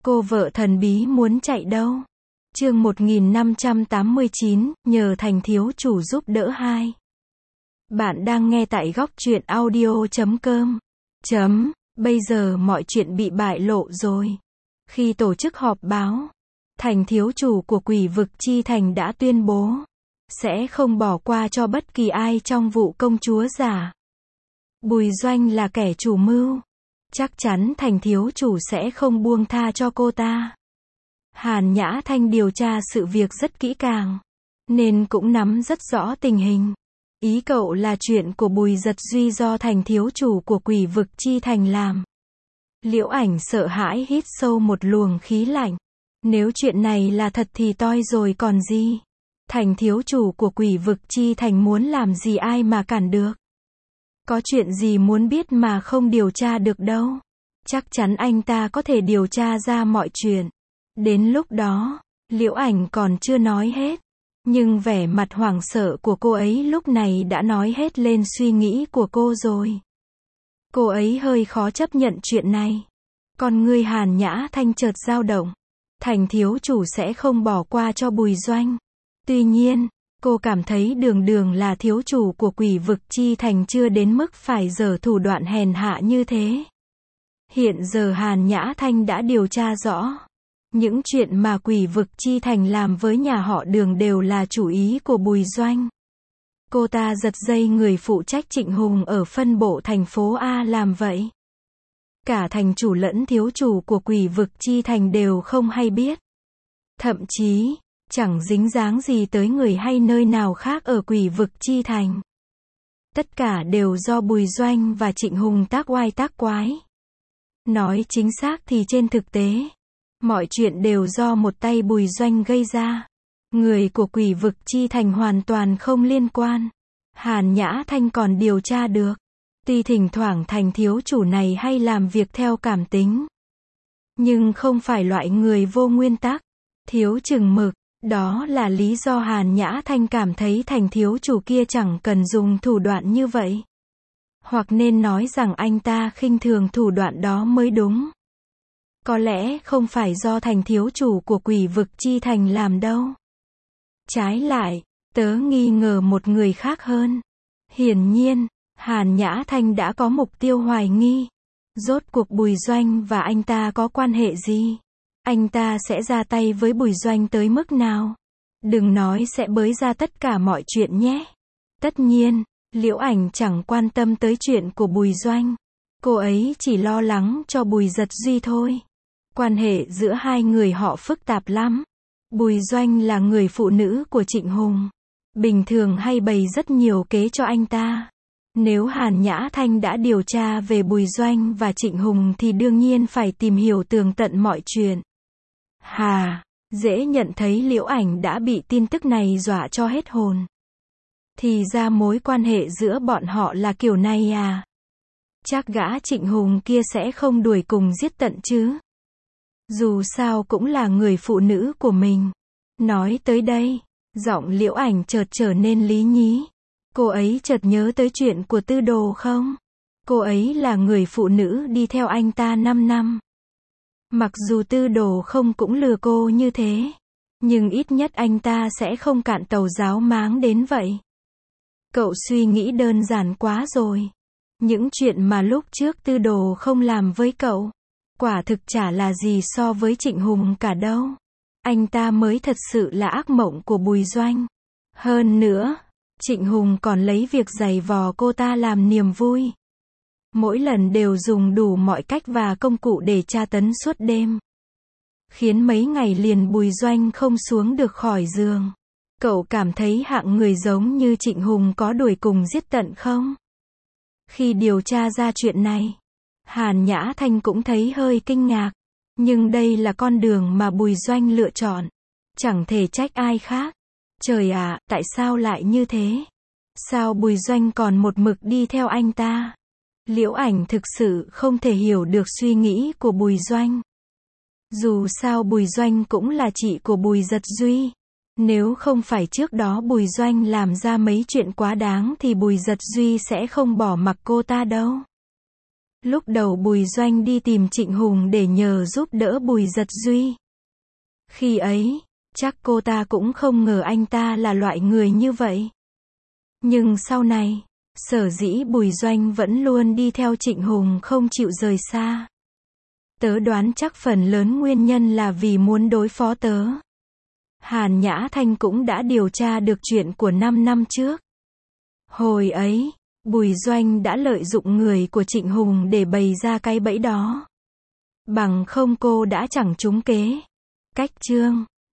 Cô vợ thần bí muốn chạy đâu? Chương 1589, nhờ Thành thiếu chủ giúp đỡ 2. Bạn đang nghe tại góc truyện audio.com. Bây giờ mọi chuyện bị bại lộ rồi. Khi tổ chức họp báo, Thành thiếu chủ của Quỷ vực Chi Thành đã tuyên bố sẽ không bỏ qua cho bất kỳ ai trong vụ công chúa giả. Bùi Doanh là kẻ chủ mưu. Chắc chắn Thành thiếu chủ sẽ không buông tha cho cô ta. Hàn Nhã Thanh điều tra sự việc rất kỹ càng, nên cũng nắm rất rõ tình hình. Ý cậu là chuyện của Bùi Giật Duy do Thành thiếu chủ của Quỷ vực Chi Thành làm. Liễu Ảnh sợ hãi hít sâu một luồng khí lạnh. Nếu chuyện này là thật thì toi rồi còn gì. Thành thiếu chủ của Quỷ vực Chi Thành muốn làm gì ai mà cản được. Có chuyện gì muốn biết mà không điều tra được đâu. Chắc chắn anh ta có thể điều tra ra mọi chuyện. Đến lúc đó, Liễu Ảnh còn chưa nói hết. Nhưng vẻ mặt hoảng sợ của cô ấy lúc này đã nói hết lên suy nghĩ của cô rồi. Cô ấy hơi khó chấp nhận chuyện này. Con ngươi Hàn Nhã Thanh chợt dao động. Thành thiếu chủ sẽ không bỏ qua cho Bùi Doanh. Tuy nhiên, cô cảm thấy Đường Đường là thiếu chủ của Quỷ vực Chi Thành chưa đến mức phải giở thủ đoạn hèn hạ như thế. Hiện giờ Hàn Nhã Thanh đã điều tra rõ. Những chuyện mà Quỷ vực Chi Thành làm với nhà họ Đường đều là chủ ý của Bùi Doanh. Cô ta giật dây người phụ trách Trịnh Hùng ở phân bộ thành phố A làm vậy. Cả thành chủ lẫn thiếu chủ của Quỷ vực Chi Thành đều không hay biết. Thậm chí, chẳng dính dáng gì tới người hay nơi nào khác ở Quỷ vực Chi Thành. Tất cả đều do Bùi Doanh và Trịnh Hùng tác oai tác quái. Nói chính xác thì trên thực tế, mọi chuyện đều do một tay Bùi Doanh gây ra. Người của Quỷ vực Chi Thành hoàn toàn không liên quan. Hàn Nhã Thanh còn điều tra được. Tuy thỉnh thoảng Thành thiếu chủ này hay làm việc theo cảm tính, nhưng không phải loại người vô nguyên tắc, thiếu chừng mực. Đó là lý do Hàn Nhã Thanh cảm thấy Thành thiếu chủ kia chẳng cần dùng thủ đoạn như vậy. Hoặc nên nói rằng anh ta khinh thường thủ đoạn đó mới đúng. Có lẽ không phải do Thành thiếu chủ của Quỷ vực Chi Thành làm đâu. Trái lại, tớ nghi ngờ một người khác hơn. Hiển nhiên, Hàn Nhã Thanh đã có mục tiêu hoài nghi. Rốt cuộc Bùi Doanh và anh ta có quan hệ gì? Anh ta sẽ ra tay với Bùi Doanh tới mức nào? Đừng nói sẽ bới ra tất cả mọi chuyện nhé. Tất nhiên, Liễu Ảnh chẳng quan tâm tới chuyện của Bùi Doanh. Cô ấy chỉ lo lắng cho Bùi Giật Duy thôi. Quan hệ giữa hai người họ phức tạp lắm. Bùi Doanh là người phụ nữ của Trịnh Hùng. Bình thường hay bày rất nhiều kế cho anh ta. Nếu Hàn Nhã Thanh đã điều tra về Bùi Doanh và Trịnh Hùng thì đương nhiên phải tìm hiểu tường tận mọi chuyện. Dễ nhận thấy Liễu Ảnh đã bị tin tức này dọa cho hết hồn. Thì ra mối quan hệ giữa bọn họ là kiểu này à? Chắc gã Trịnh Hùng kia sẽ không đuổi cùng giết tận chứ? Dù sao cũng là người phụ nữ của mình. Nói tới đây, giọng Liễu Ảnh chợt trở nên lý nhí. Cô ấy chợt nhớ tới chuyện của Tư Đồ không? Cô ấy là người phụ nữ đi theo anh ta 5 năm. Mặc dù Tư Đồ không cũng lừa cô như thế, nhưng ít nhất anh ta sẽ không cạn tàu giáo máng đến vậy. Cậu suy nghĩ đơn giản quá rồi. Những chuyện mà lúc trước Tư Đồ không làm với cậu, quả thực chả là gì so với Trịnh Hùng cả đâu. Anh ta mới thật sự là ác mộng của Bùi Doanh. Hơn nữa, Trịnh Hùng còn lấy việc giày vò cô ta làm niềm vui. Mỗi lần đều dùng đủ mọi cách và công cụ để tra tấn suốt đêm. Khiến mấy ngày liền Bùi Doanh không xuống được khỏi giường. Cậu cảm thấy hạng người giống như Trịnh Hùng có đuổi cùng giết tận không? Khi điều tra ra chuyện này, Hàn Nhã Thanh cũng thấy hơi kinh ngạc. Nhưng đây là con đường mà Bùi Doanh lựa chọn. Chẳng thể trách ai khác. Trời ạ, tại sao lại như thế? Sao Bùi Doanh còn một mực đi theo anh ta? Liễu Ảnh thực sự không thể hiểu được suy nghĩ của Bùi Doanh. Dù sao Bùi Doanh cũng là chị của Bùi Giật Duy. Nếu không phải trước đó Bùi Doanh làm ra mấy chuyện quá đáng thì Bùi Giật Duy sẽ không bỏ mặc cô ta đâu. Lúc đầu Bùi Doanh đi tìm Trịnh Hùng để nhờ giúp đỡ Bùi Giật Duy. Khi ấy, chắc cô ta cũng không ngờ anh ta là loại người như vậy. Nhưng sau này, sở dĩ Bùi Doanh vẫn luôn đi theo Trịnh Hùng không chịu rời xa. Tớ đoán chắc phần lớn nguyên nhân là vì muốn đối phó tớ. Hàn Nhã Thanh cũng đã điều tra được chuyện của 5 năm trước. Hồi ấy, Bùi Doanh đã lợi dụng người của Trịnh Hùng để bày ra cái bẫy đó. Bằng không cô đã chẳng trúng kế. Cách chương